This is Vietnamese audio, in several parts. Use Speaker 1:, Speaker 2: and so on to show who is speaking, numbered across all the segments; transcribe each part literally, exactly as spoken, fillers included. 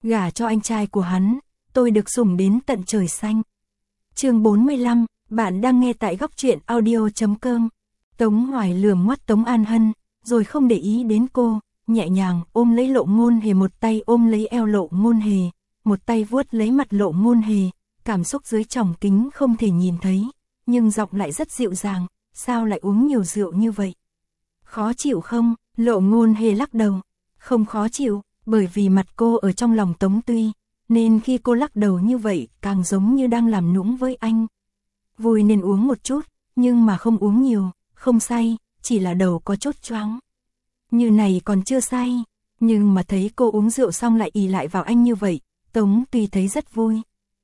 Speaker 1: gả cho anh trai của hắn, tôi được sủng đến tận trời xanh. Chương bốn mươi lăm, bạn đang nghe tại góc truyện audio chấm com. Tống Hoài lườm mắt Tống An Hân, rồi không để ý đến cô, nhẹ nhàng ôm lấy Lộ Ngôn Hề, một tay ôm lấy eo Lộ Ngôn Hề, một tay vuốt lấy mặt Lộ Ngôn Hề, cảm xúc dưới tròng kính không thể nhìn thấy, nhưng giọng lại rất dịu dàng, sao lại uống nhiều rượu như vậy? Khó chịu không? Lộ Ngôn Hề lắc đầu, không khó chịu, bởi vì mặt cô ở trong lòng Tống Tuy, nên khi cô lắc đầu như vậy càng giống như đang làm nũng với anh. Vui nên uống một chút, nhưng mà không uống nhiều, không say, chỉ là đầu có chút choáng. Như này còn chưa say, nhưng mà thấy cô uống rượu xong lại ì lại vào anh như vậy, Tống Tuy thấy rất vui.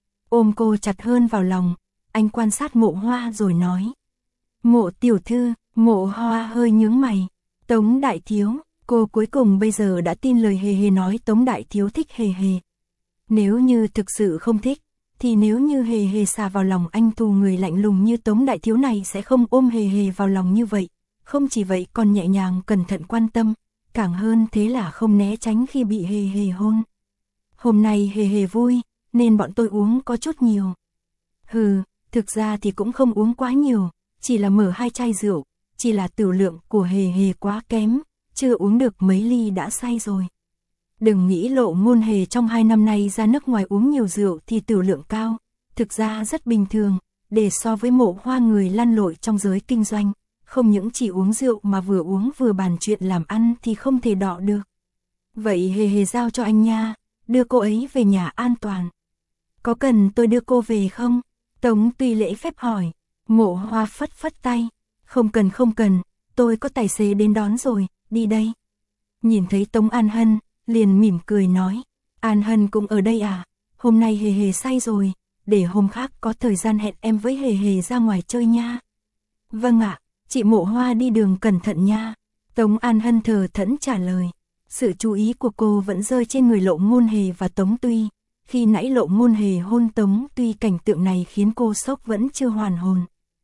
Speaker 1: Ôm cô chặt hơn vào lòng, anh quan sát Mộ Hoa rồi nói. Mộ tiểu thư, Mộ Hoa hơi nhướng mày. Tống đại thiếu, cô cuối cùng bây giờ đã tin lời Hề Hề nói Tống đại thiếu thích Hề Hề. Nếu như thực sự không thích, thì nếu như Hề Hề xà vào lòng anh thù người lạnh lùng như Tống đại thiếu này sẽ không ôm Hề Hề vào lòng như vậy. Không chỉ vậy còn nhẹ nhàng cẩn thận quan tâm, càng hơn thế là không né tránh khi bị Hề Hề hôn. Hôm nay Hề Hề vui, nên bọn tôi uống có chút nhiều. Hừ, thực ra thì cũng không uống quá nhiều, chỉ là mở hai chai rượu, chỉ là tửu lượng của Hề Hề quá kém, chưa uống được mấy ly đã say rồi. Đừng nghĩ Lộ Ngôn Hề trong hai năm nay ra nước ngoài uống nhiều rượu thì tửu lượng cao, thực ra rất bình thường, để so với Mộ Hoa người lăn lội trong giới kinh doanh, không những chỉ uống rượu mà vừa uống vừa bàn chuyện làm ăn thì không thể đọ được. Vậy Hề Hề giao cho anh nha, đưa cô ấy về nhà an toàn. Có cần tôi đưa cô về không? Tống Tuy lễ phép hỏi. Mộ Hoa phất phất tay. Không cần không cần, tôi có tài xế đến đón rồi, đi đây. Nhìn thấy Tống An Hân, liền mỉm cười nói. An Hân cũng ở đây à? Hôm nay Hề Hề say rồi, để hôm khác có thời gian hẹn em với Hề Hề ra ngoài chơi nha. Vâng ạ, chị Mộ Hoa đi đường cẩn thận nha. Tống An Hân thờ thẫn trả lời. Sự chú ý của cô vẫn rơi trên người Lộ Ngôn Hề và Tống Tuy. Khi nãy Lộ Ngôn Hề hôn Tống Tuy, cảnh tượng này khiến cô sốc vẫn chưa hoàn hồn.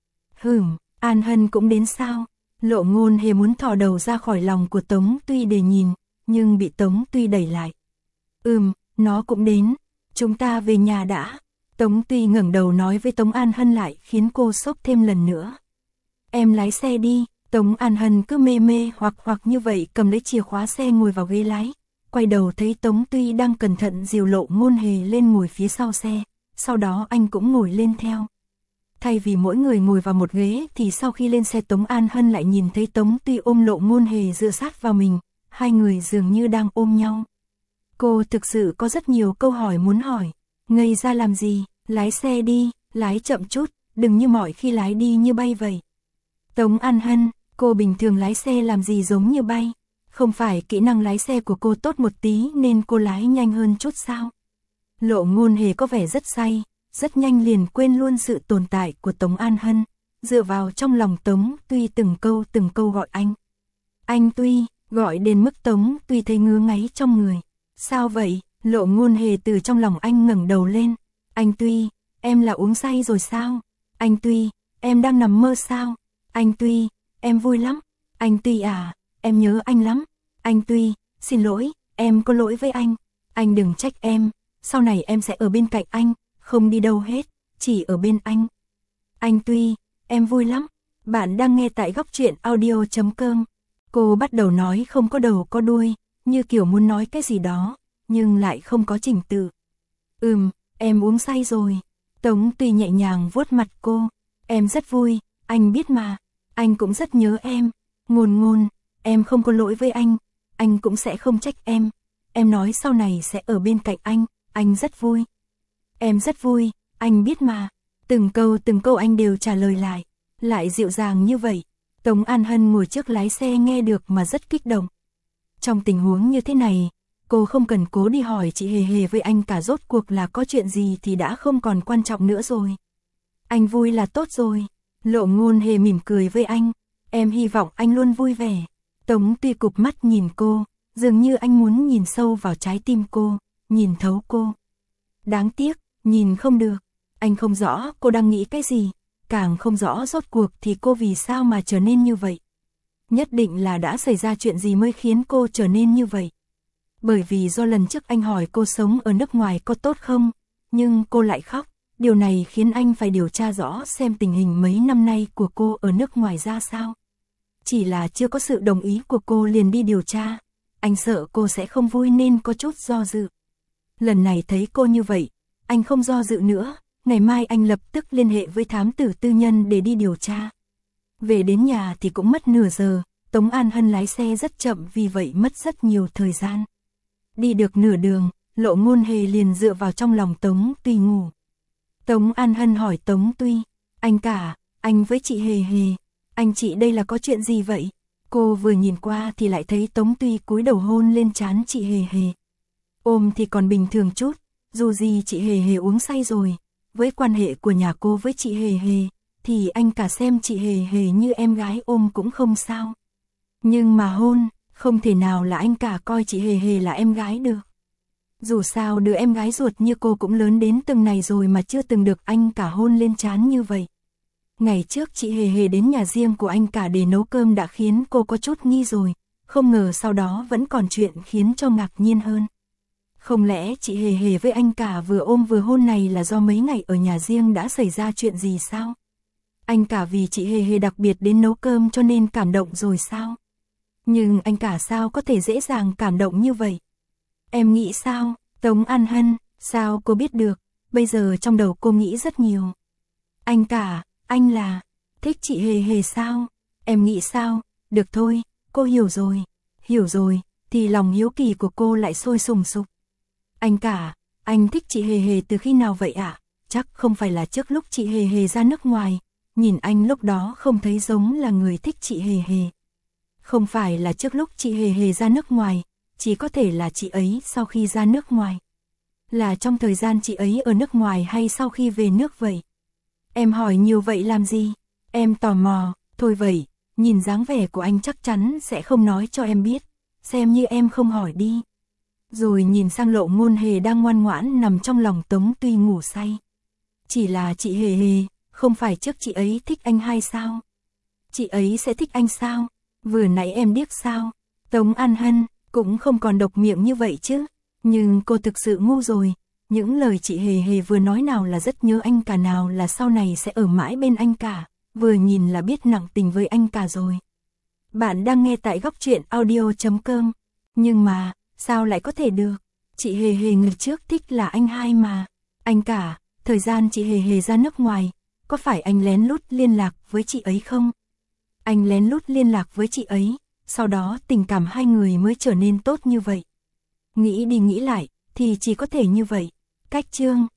Speaker 1: Hừm, An Hân cũng đến sao? Lộ Ngôn Hề muốn thò đầu ra khỏi lòng của Tống Tuy để nhìn, nhưng bị Tống Tuy đẩy lại. Ừm, nó cũng đến, chúng ta về nhà đã. Tống Tuy ngẩng đầu nói với Tống An Hân lại khiến cô sốc thêm lần nữa. Em lái xe đi. Tống An Hân cứ mê mê hoặc hoặc như vậy cầm lấy chìa khóa xe ngồi vào ghế lái. Quay đầu thấy Tống Tuy đang cẩn thận dìu Lộ Ngôn Hề lên ngồi phía sau xe, sau đó anh cũng ngồi lên theo. Thay vì mỗi người ngồi vào một ghế thì sau khi lên xe Tống An Hân lại nhìn thấy Tống Tuy ôm Lộ Ngôn Hề dựa sát vào mình, hai người dường như đang ôm nhau. Cô thực sự có rất nhiều câu hỏi muốn hỏi. Ngây ra làm gì, lái xe đi, lái chậm chút, đừng như mọi khi lái đi như bay vậy. Tống An Hân, cô bình thường lái xe làm gì giống như bay? Không phải kỹ năng lái xe của cô tốt một tí nên cô lái nhanh hơn chút sao? Lộ Ngôn Hề có vẻ rất say, rất nhanh liền quên luôn sự tồn tại của Tống An Hân, dựa vào trong lòng Tống Tuy từng câu từng câu gọi anh. Anh Tuy, gọi đến mức Tống Tuy thấy ngứa ngáy trong người. Sao vậy? Lộ Ngôn Hề từ trong lòng anh ngẩng đầu lên. Anh Tuy, em là uống say rồi sao? Anh Tuy, em đang nằm mơ sao? Anh Tuy, em vui lắm. Anh Tuy à, em nhớ anh lắm. Anh Tuy, xin lỗi, em có lỗi với anh. Anh đừng trách em, sau này em sẽ ở bên cạnh anh, không đi đâu hết, chỉ ở bên anh. Anh Tuy, em vui lắm. Bạn đang nghe tại góc truyện audio chấm com. Cô bắt đầu nói không có đầu có đuôi, như kiểu muốn nói cái gì đó, nhưng lại không có trình tự. Ừm, em uống say rồi. Tống Tuy nhẹ nhàng vuốt mặt cô. Em rất vui, anh biết mà. Anh cũng rất nhớ em. Ngôn Ngôn, em không có lỗi với anh, anh cũng sẽ không trách em. Em nói sau này sẽ ở bên cạnh anh, anh rất vui. Em rất vui, anh biết mà. Từng câu từng câu anh đều trả lời lại, lại dịu dàng như vậy. Tống An Hân ngồi trước lái xe nghe được mà rất kích động. Trong tình huống như thế này, cô không cần cố đi hỏi chị Hề Hề với anh cả, rốt cuộc là có chuyện gì thì đã không còn quan trọng nữa rồi. Anh vui là tốt rồi. Lộ Ngôn Hề mỉm cười với anh. Em hy vọng anh luôn vui vẻ. Tống Tuy cụp mắt nhìn cô, dường như anh muốn nhìn sâu vào trái tim cô, nhìn thấu cô. Đáng tiếc, nhìn không được. Anh không rõ cô đang nghĩ cái gì, càng không rõ rốt cuộc thì cô vì sao mà trở nên như vậy. Nhất định là đã xảy ra chuyện gì mới khiến cô trở nên như vậy. bởi vì do lần trước anh hỏi cô sống ở nước ngoài có tốt không, nhưng cô lại khóc, điều này khiến anh phải điều tra rõ xem tình hình mấy năm nay của cô ở nước ngoài ra sao. Chỉ là chưa có sự đồng ý của cô liền đi điều tra, anh sợ cô sẽ không vui nên có chút do dự. Lần này thấy cô như vậy, anh không do dự nữa, ngày mai anh lập tức liên hệ với thám tử tư nhân để đi điều tra. Về đến nhà thì cũng mất nửa giờ, Tống An Hân lái xe rất chậm vì vậy mất rất nhiều thời gian. Đi được nửa đường, Lộ Ngôn Hề liền dựa vào trong lòng Tống Tuy ngủ. Tống An Hân hỏi Tống Tuy, anh cả, anh với chị Hề Hề, anh chị đây là có chuyện gì vậy? Cô vừa nhìn qua thì lại thấy Tống Tuy cúi đầu hôn lên trán chị Hề Hề. Ôm thì còn bình thường chút, dù gì chị Hề Hề uống say rồi, với quan hệ của nhà cô với chị Hề Hề, thì anh cả xem chị Hề Hề như em gái ôm cũng không sao. Nhưng mà hôn, không thể nào là anh cả coi chị Hề Hề là em gái được. Dù sao đứa em gái ruột như cô cũng lớn đến từng này rồi mà chưa từng được anh cả hôn lên trán như vậy. Ngày trước chị Hề Hề đến nhà riêng của anh cả để nấu cơm đã khiến cô có chút nghi rồi, không ngờ sau đó vẫn còn chuyện khiến cho ngạc nhiên hơn. Không lẽ chị Hề Hề với anh cả vừa ôm vừa hôn này là do mấy ngày ở nhà riêng đã xảy ra chuyện gì sao? Anh cả vì chị Hề Hề đặc biệt đến nấu cơm cho nên cảm động rồi sao? Nhưng anh cả sao có thể dễ dàng cảm động như vậy? Em nghĩ sao, Tống An Hân, sao cô biết được, bây giờ trong đầu cô nghĩ rất nhiều. Anh cả, anh là, thích chị Hề Hề sao? Em nghĩ sao? Được thôi, cô hiểu rồi, hiểu rồi, thì lòng hiếu kỳ của cô lại sôi sùng sục. Anh cả, anh thích chị Hề Hề từ khi nào vậy ạ? À? Chắc không phải là trước lúc chị Hề Hề ra nước ngoài, nhìn anh lúc đó không thấy giống là người thích chị Hề Hề. Không phải là trước lúc chị Hề Hề ra nước ngoài, chỉ có thể là chị ấy sau khi ra nước ngoài. Là trong thời gian chị ấy ở nước ngoài hay sau khi về nước vậy? Em hỏi nhiều vậy làm gì? Em tò mò, thôi vậy, nhìn dáng vẻ của anh chắc chắn sẽ không nói cho em biết, xem như em không hỏi đi. Rồi nhìn sang Lộ Ngôn Hề đang ngoan ngoãn nằm trong lòng Tống Tuy ngủ say. Chỉ là chị Hề Hề, không phải trước chị ấy thích anh hay sao? Chị ấy sẽ thích anh sao? Vừa nãy em điếc sao? Tống An Hân cũng không còn độc miệng như vậy chứ. Nhưng cô thực sự ngu rồi. Những lời chị Hề Hề vừa nói nào là rất nhớ anh cả, nào là sau này sẽ ở mãi bên anh cả. Vừa nhìn là biết nặng tình với anh cả rồi. Bạn đang nghe tại góc truyện audio chấm com. Nhưng mà, sao lại có thể được? Chị Hề Hề người trước thích là anh hai mà. Anh cả, thời gian chị Hề Hề ra nước ngoài, có phải anh lén lút liên lạc với chị ấy không? Anh lén lút liên lạc với chị ấy, sau đó tình cảm hai người mới trở nên tốt như vậy. Nghĩ đi nghĩ lại, thì chỉ có thể như vậy. Cách chương